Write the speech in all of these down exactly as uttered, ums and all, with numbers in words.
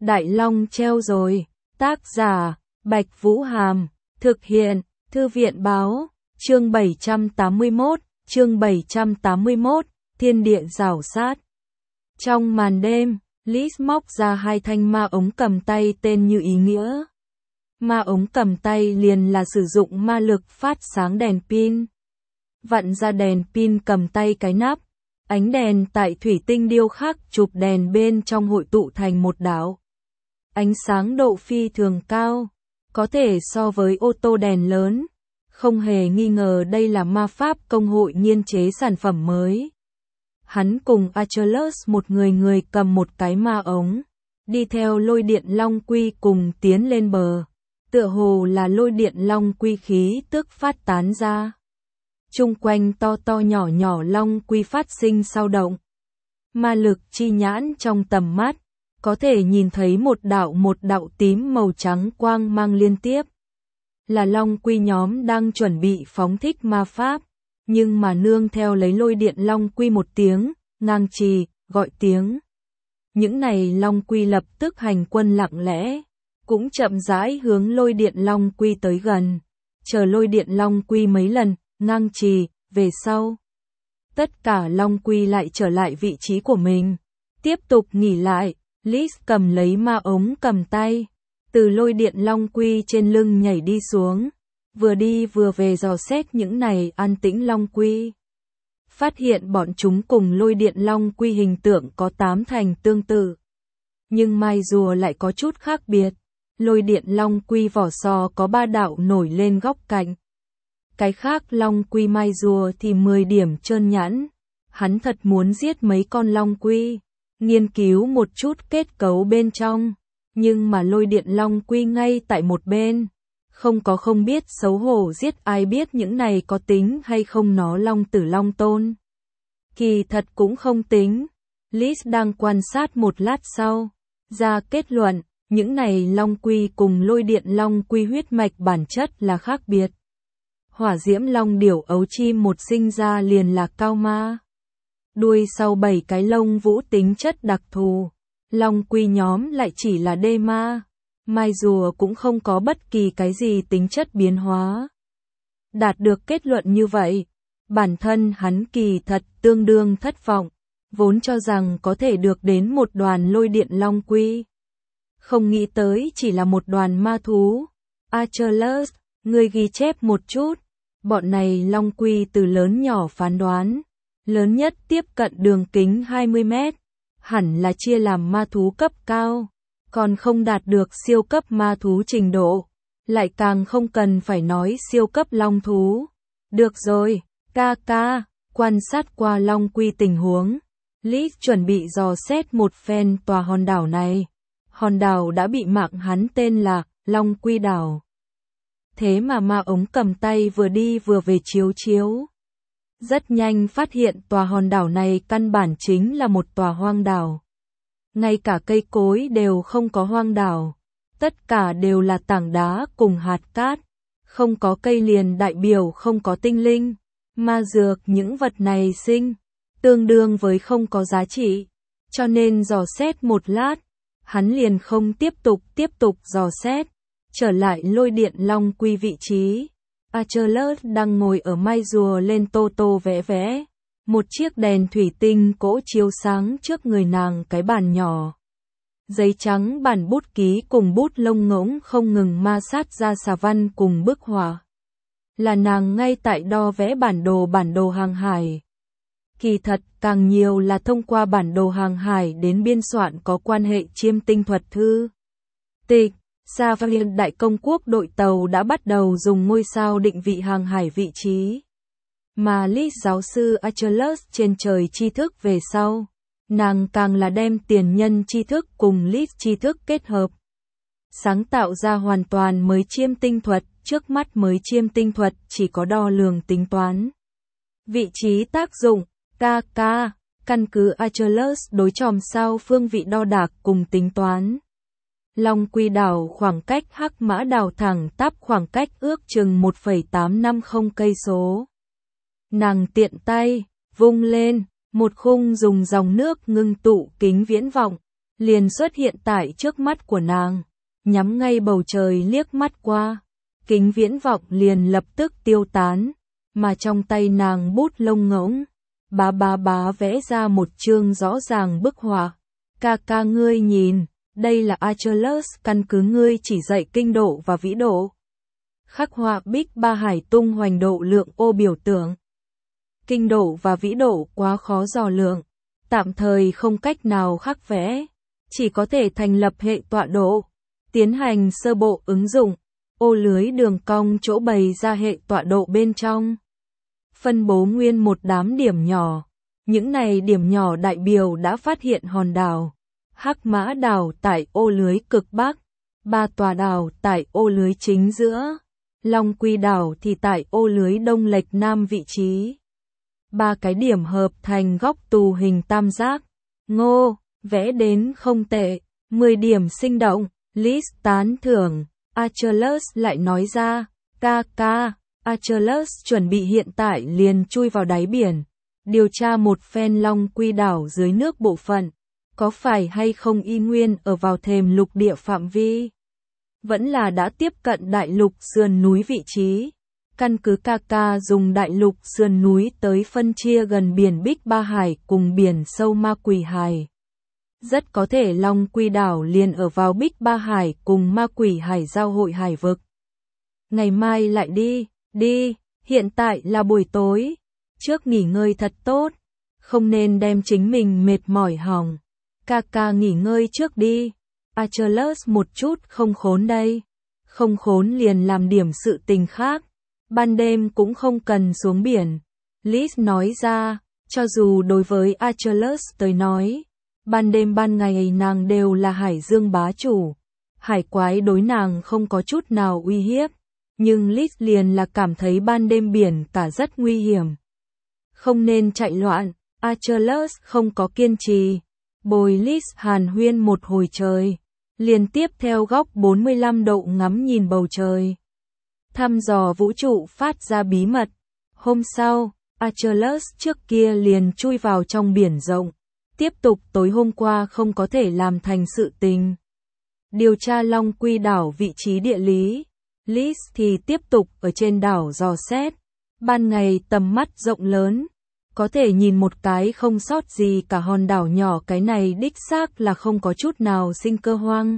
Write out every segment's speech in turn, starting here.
Đại Long treo rồi. Tác giả, Bạch Vũ Hàm. Thực hiện, Thư viện Báo. Chương bảy trăm tám mươi mốt, chương bảy trăm tám mươi mốt, Thiên địa rảo sát. Trong màn đêm, Liz móc ra hai thanh ma ống cầm tay tên như ý nghĩa. Ma ống cầm tay liền là sử dụng ma lực phát sáng đèn pin. Vặn ra đèn pin cầm tay cái nắp, ánh đèn tại thủy tinh điêu khắc chụp đèn bên trong hội tụ thành một đảo. Ánh sáng độ phi thường cao, có thể so với ô tô đèn lớn. Không hề nghi ngờ đây là ma pháp công hội nghiên chế sản phẩm mới. Hắn cùng Achilles một người người cầm một cái ma ống, đi theo lôi điện long quy cùng tiến lên bờ. Tựa hồ là lôi điện long quy khí tức phát tán ra. Chung quanh to to nhỏ nhỏ long quy phát sinh sao động. Ma lực chi nhãn trong tầm mắt, có thể nhìn thấy một đạo một đạo tím màu trắng quang mang liên tiếp. Là long quy nhóm đang chuẩn bị phóng thích ma pháp, nhưng mà nương theo lấy lôi điện long quy một tiếng, ngang trì, gọi tiếng. Những này long quy lập tức hành quân lặng lẽ, cũng chậm rãi hướng lôi điện long quy tới gần, chờ lôi điện long quy mấy lần, ngang trì, về sau. Tất cả long quy lại trở lại vị trí của mình, tiếp tục nghỉ lại. Liz cầm lấy ma ống cầm tay, từ lôi điện long quy trên lưng nhảy đi xuống, vừa đi vừa về dò xét những này an tĩnh long quy. Phát hiện bọn chúng cùng lôi điện long quy hình tượng có tám thành tương tự. Nhưng mai rùa lại có chút khác biệt. Lôi điện long quy vỏ sò có ba đạo nổi lên góc cạnh. Cái khác long quy mai rùa thì mười điểm trơn nhẵn. Hắn thật muốn giết mấy con long quy, nghiên cứu một chút kết cấu bên trong. Nhưng mà lôi điện long quy ngay tại một bên. Không có không biết xấu hổ giết ai biết những này có tính hay không nó long tử long tôn. Kỳ thật cũng không tính. Liz đang quan sát một lát sau, ra kết luận, những này long quy cùng lôi điện long quy huyết mạch bản chất là khác biệt. Hỏa diễm long điểu ấu chim một sinh ra liền là cao ma. Đuôi sau bảy cái lông vũ tính chất đặc thù. Long quy nhóm lại chỉ là đê ma. Mai rùa cũng không có bất kỳ cái gì tính chất biến hóa. Đạt được kết luận như vậy, bản thân hắn kỳ thật tương đương thất vọng, vốn cho rằng có thể được đến một đoàn lôi điện long quy. Không nghĩ tới chỉ là một đoàn ma thú. Achilles, ngươi ghi chép một chút, bọn này long quy từ lớn nhỏ phán đoán, lớn nhất tiếp cận đường kính hai mươi mét, hẳn là chia làm ma thú cấp cao. Còn không đạt được siêu cấp ma thú trình độ, lại càng không cần phải nói siêu cấp long thú. Được rồi, ca ca, quan sát qua long quy tình huống. Liz chuẩn bị dò xét một phen tòa hòn đảo này. Hòn đảo đã bị mạng hắn tên là Long Quy Đảo. Thế mà ma ống cầm tay vừa đi vừa về chiếu chiếu. Rất nhanh phát hiện tòa hòn đảo này căn bản chính là một tòa hoang đảo. Ngay cả cây cối đều không có hoang đảo, tất cả đều là tảng đá cùng hạt cát, không có cây liền đại biểu không có tinh linh, ma dược những vật này sinh, tương đương với không có giá trị, cho nên dò xét một lát, hắn liền không tiếp tục tiếp tục dò xét, trở lại lôi điện long quy vị trí. Achilles đang ngồi ở mai rùa lên tô tô vẽ vẽ. Một chiếc đèn thủy tinh cỗ chiếu sáng trước người nàng cái bàn nhỏ. Giấy trắng bản bút ký cùng bút lông ngỗng không ngừng ma sát ra xà văn cùng bức họa. Là nàng ngay tại đo vẽ bản đồ bản đồ hàng hải. Kỳ thật càng nhiều là thông qua bản đồ hàng hải đến biên soạn có quan hệ chiêm tinh thuật thư. Tịch, Savarian Đại Công Quốc đội tàu đã bắt đầu dùng ngôi sao định vị hàng hải vị trí. Mà Liz giáo sư Achilles trên trời tri thức về sau, nàng càng là đem tiền nhân tri thức cùng Liz tri thức kết hợp. Sáng tạo ra hoàn toàn mới chiêm tinh thuật, trước mắt mới chiêm tinh thuật chỉ có đo lường tính toán. Vị trí tác dụng, ca ca, căn cứ Achilles đối chòm sao phương vị đo đạc cùng tính toán. Long Quy đảo khoảng cách Hắc Mã đảo thẳng tắp khoảng cách ước chừng một phẩy tám năm không cây số. Nàng tiện tay, vung lên, một khung dùng dòng nước ngưng tụ kính viễn vọng, liền xuất hiện tại trước mắt của nàng, nhắm ngay bầu trời liếc mắt qua, kính viễn vọng liền lập tức tiêu tán, mà trong tay nàng bút lông ngỗng, bá bá bá vẽ ra một chương rõ ràng bức họa. Ca ca ngươi nhìn, đây là Achilles căn cứ ngươi chỉ dạy kinh độ và vĩ độ. Khắc họa Bích Ba Hải tung hoành độ lượng ô biểu tượng. Kinh độ và vĩ độ quá khó dò lượng, tạm thời không cách nào khắc vẽ, chỉ có thể thành lập hệ tọa độ, tiến hành sơ bộ ứng dụng, ô lưới đường cong chỗ bày ra hệ tọa độ bên trong. Phân bố nguyên một đám điểm nhỏ, những này điểm nhỏ đại biểu đã phát hiện hòn đảo. Hắc Mã đảo tại ô lưới cực bắc, ba tòa đảo tại ô lưới chính giữa, Long Quy đảo thì tại ô lưới đông lệch nam vị trí. Ba cái điểm hợp thành góc tù hình tam giác. Ngô, vẽ đến không tệ, mười điểm sinh động, Liz tán thưởng. Achilles lại nói ra, ca ca, Achilles chuẩn bị hiện tại liền chui vào đáy biển, điều tra một phen Long Quy đảo dưới nước bộ phận, có phải hay không y nguyên ở vào thềm lục địa phạm vi, vẫn là đã tiếp cận đại lục sườn núi vị trí. Căn cứ ca ca dùng đại lục sườn núi tới phân chia gần biển Bích Ba Hải cùng biển sâu Ma Quỷ Hải. Rất có thể Long Quy đảo liền ở vào Bích Ba Hải cùng Ma Quỷ Hải giao hội hải vực. Ngày mai lại đi, đi, hiện tại là buổi tối, trước nghỉ ngơi thật tốt, không nên đem chính mình mệt mỏi hỏng. Ca ca nghỉ ngơi trước đi, Achilles một chút không khốn đây, không khốn liền làm điểm sự tình khác, ban đêm cũng không cần xuống biển. Liz nói ra, cho dù đối với Achilles tới nói, ban đêm ban ngày nàng đều là hải dương bá chủ, hải quái đối nàng không có chút nào uy hiếp, nhưng Liz liền là cảm thấy ban đêm biển cả rất nguy hiểm. Không nên chạy loạn, Achilles không có kiên trì, bồi Liz hàn huyên một hồi trời, liền tiếp theo góc bốn mươi lăm độ ngắm nhìn bầu trời. Thăm dò vũ trụ phát ra bí mật. Hôm sau, Achilles trước kia liền chui vào trong biển rộng, tiếp tục tối hôm qua không có thể làm thành sự tình. Điều tra Long Quy đảo vị trí địa lý, Liz thì tiếp tục ở trên đảo dò xét. Ban ngày tầm mắt rộng lớn, có thể nhìn một cái không sót gì cả hòn đảo nhỏ, cái này đích xác là không có chút nào sinh cơ hoang.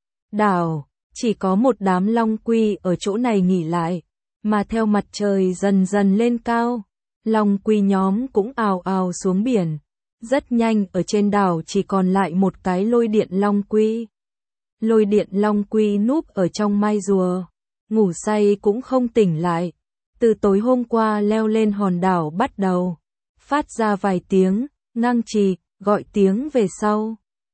Đảo, chỉ có một đám long quy ở chỗ này nghỉ lại, mà theo mặt trời dần dần lên cao, long quy nhóm cũng ào ào xuống biển. Rất nhanh ở trên đảo chỉ còn lại một cái lôi điện long quy. Lôi điện long quy núp ở trong mai rùa, ngủ say cũng không tỉnh lại. Từ tối hôm qua leo lên hòn đảo bắt đầu, phát ra vài tiếng, ngang trì, gọi tiếng về sau.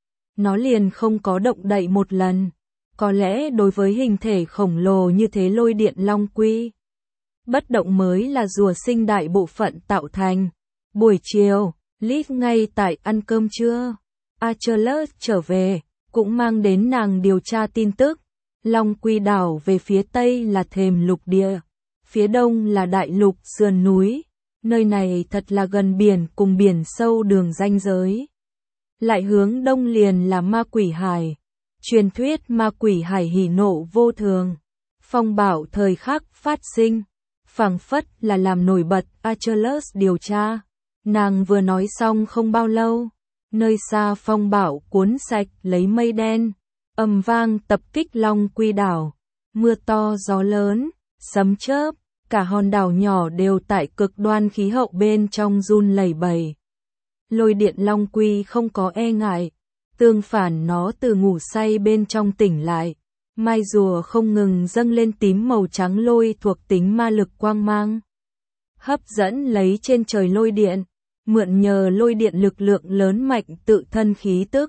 Nó liền không có động đậy một lần. Có lẽ đối với hình thể khổng lồ như thế lôi điện long quy, bất động mới là rùa sinh đại bộ phận tạo thành. Buổi chiều, Liz ngay tại ăn cơm trưa. Achilles trở về, cũng mang đến nàng điều tra tin tức. Long Quy đảo về phía tây là thềm lục địa, phía đông là đại lục sườn núi. Nơi này thật là gần biển cùng biển sâu đường ranh giới. Lại hướng đông liền là Ma Quỷ Hải. Truyền thuyết Ma Quỷ Hải hỉ nộ vô thường, phong bạo thời khắc phát sinh, phảng phất là làm nổi bật Achilles điều tra. Nàng vừa nói xong không bao lâu, nơi xa phong bạo cuốn sạch lấy mây đen, ầm vang tập kích Long Quy đảo, mưa to gió lớn, sấm chớp, cả hòn đảo nhỏ đều tại cực đoan khí hậu bên trong run lẩy bẩy. Lôi điện Long Quy không có e ngại, tương phản nó từ ngủ say bên trong tỉnh lại, mai rùa không ngừng dâng lên tím màu trắng lôi thuộc tính ma lực quang mang, hấp dẫn lấy trên trời lôi điện, mượn nhờ lôi điện lực lượng lớn mạnh tự thân khí tức.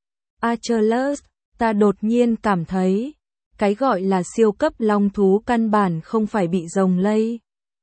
Achilles, ta đột nhiên cảm thấy, cái gọi là siêu cấp long thú căn bản không phải bị rồng lây,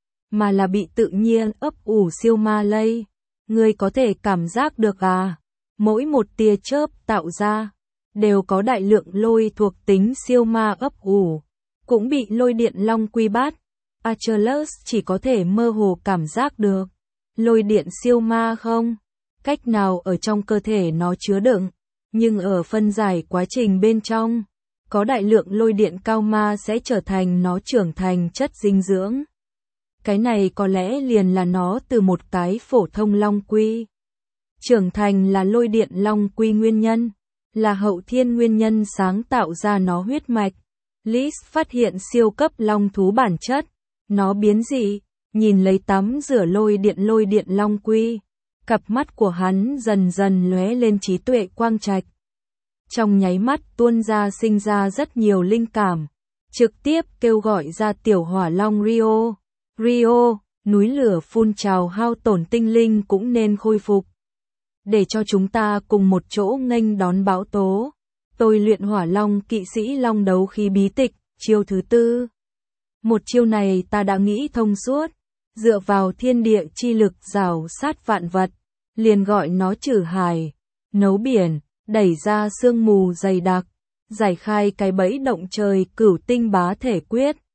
mà là bị tự nhiên ấp ủ siêu ma lây. Ngươi có thể cảm giác được à? Mỗi một tia chớp tạo ra, đều có đại lượng lôi thuộc tính siêu ma ấp ủ, cũng bị lôi điện long quy bắt. Achilles chỉ có thể mơ hồ cảm giác được. Lôi điện siêu ma không? Cách nào ở trong cơ thể nó chứa đựng? Nhưng ở phân giải quá trình bên trong, có đại lượng lôi điện cao ma sẽ trở thành nó trưởng thành chất dinh dưỡng. Cái này có lẽ liền là nó từ một cái phổ thông long quy. Trưởng thành là lôi điện long quy nguyên nhân, là hậu thiên nguyên nhân sáng tạo ra nó huyết mạch. Lis phát hiện siêu cấp long thú bản chất, nó biến dị, nhìn lấy tắm rửa lôi điện lôi điện long quy. Cặp mắt của hắn dần dần lóe lên trí tuệ quang trạch. Trong nháy mắt tuôn ra sinh ra rất nhiều linh cảm, trực tiếp kêu gọi ra tiểu hỏa long Rio. Rio, núi lửa phun trào hao tổn tinh linh cũng nên khôi phục. Để cho chúng ta cùng một chỗ nghênh đón bão tố. Tôi luyện hỏa long kỵ sĩ long đấu khí bí tịch, chiêu thứ tư. Một chiêu này ta đã nghĩ thông suốt, dựa vào thiên địa chi lực rào sát vạn vật, liền gọi nó trừ hải, nấu biển, đẩy ra sương mù dày đặc, giải khai cái bẫy động trời cửu tinh bá thể quyết.